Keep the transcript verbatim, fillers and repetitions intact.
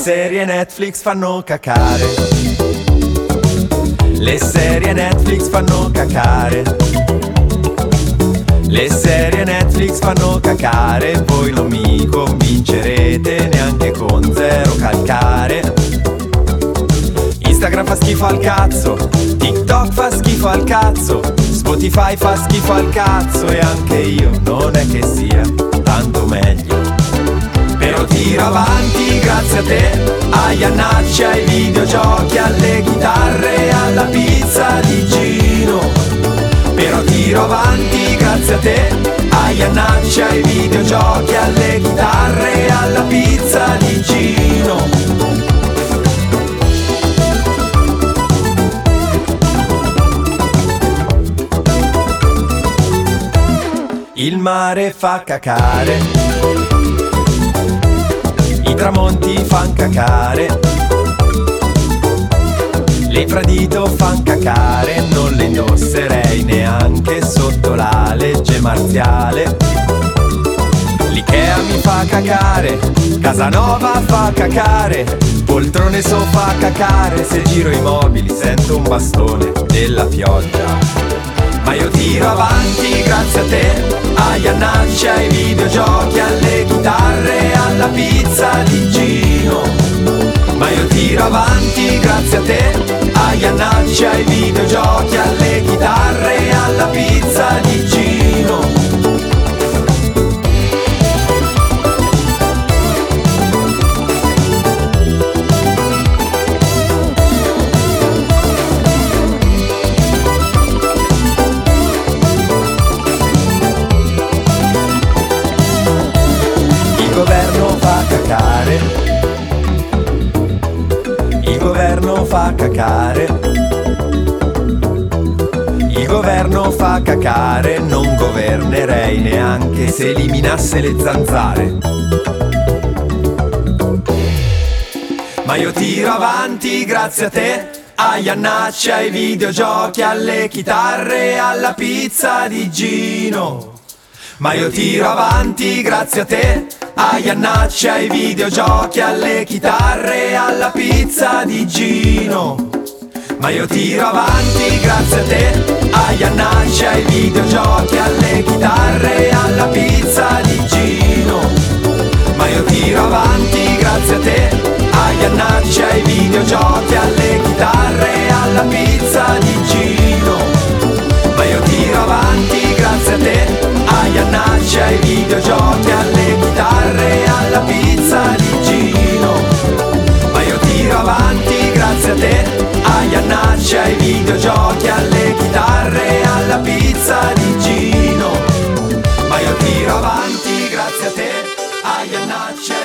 serie Netflix fanno cacare. Le serie Netflix fanno cacare. Le serie Netflix fanno cacare. Voi non mi convincerete neanche con zero calcare. Instagram fa schifo al cazzo, TikTok fa schifo al cazzo, Spotify fa schifo al cazzo. E anche io non è che sia tanto meglio, però tiro avanti grazie a te, agli annacci, ai videogiochi, alle chitarre, alla pizza di Gino. Però tiro avanti grazie a te, agli annacci, ai videogiochi, alle chitarre, alla pizza di Gino. Il mare fa cacare, i tramonti fan cacare, le Infradito fan cacare. Non le indosserei neanche sotto la legge marziale. L'Ikea mi fa cacare, Casanova fa cacare, poltrone sofà cacare. Se giro i mobili sento un bastone della pioggia. Ma io tiro avanti grazie a te, agli annacci, ai videogiochi, alle chitarre, alla pizza di Gino. Ma io tiro avanti grazie a te, agli annacci, ai videogiochi, alle chitarre, alla pizza di Gino. Il governo fa cacare, il governo fa cacare, il governo fa cacare. Non governerei neanche se eliminasse le zanzare. Ma io tiro avanti grazie a te, agli annacci, ai videogiochi, alle chitarre, alla pizza di Gino. Ma io tiro avanti grazie a te, agli annacci, ai videogiochi, alle chitarre, alla pizza di Gino. Ma io tiro avanti grazie a te, agli annacci, ai videogiochi, alle chitarre, alla pizza di Gino. Ma io tiro avanti grazie a te, agli annacci, ai videogiochi, alle chitarre, alla pizza di Gino. Ma io tiro avanti grazie a te, agli annacci, ai videogiochi, alle chitarre, alla pizza di Gino. Ma io tiro avanti grazie a te, agli annacci, ai videogiochi, alle chitarre, alla pizza di Gino. Ma io tiro avanti grazie a te, agli annacci,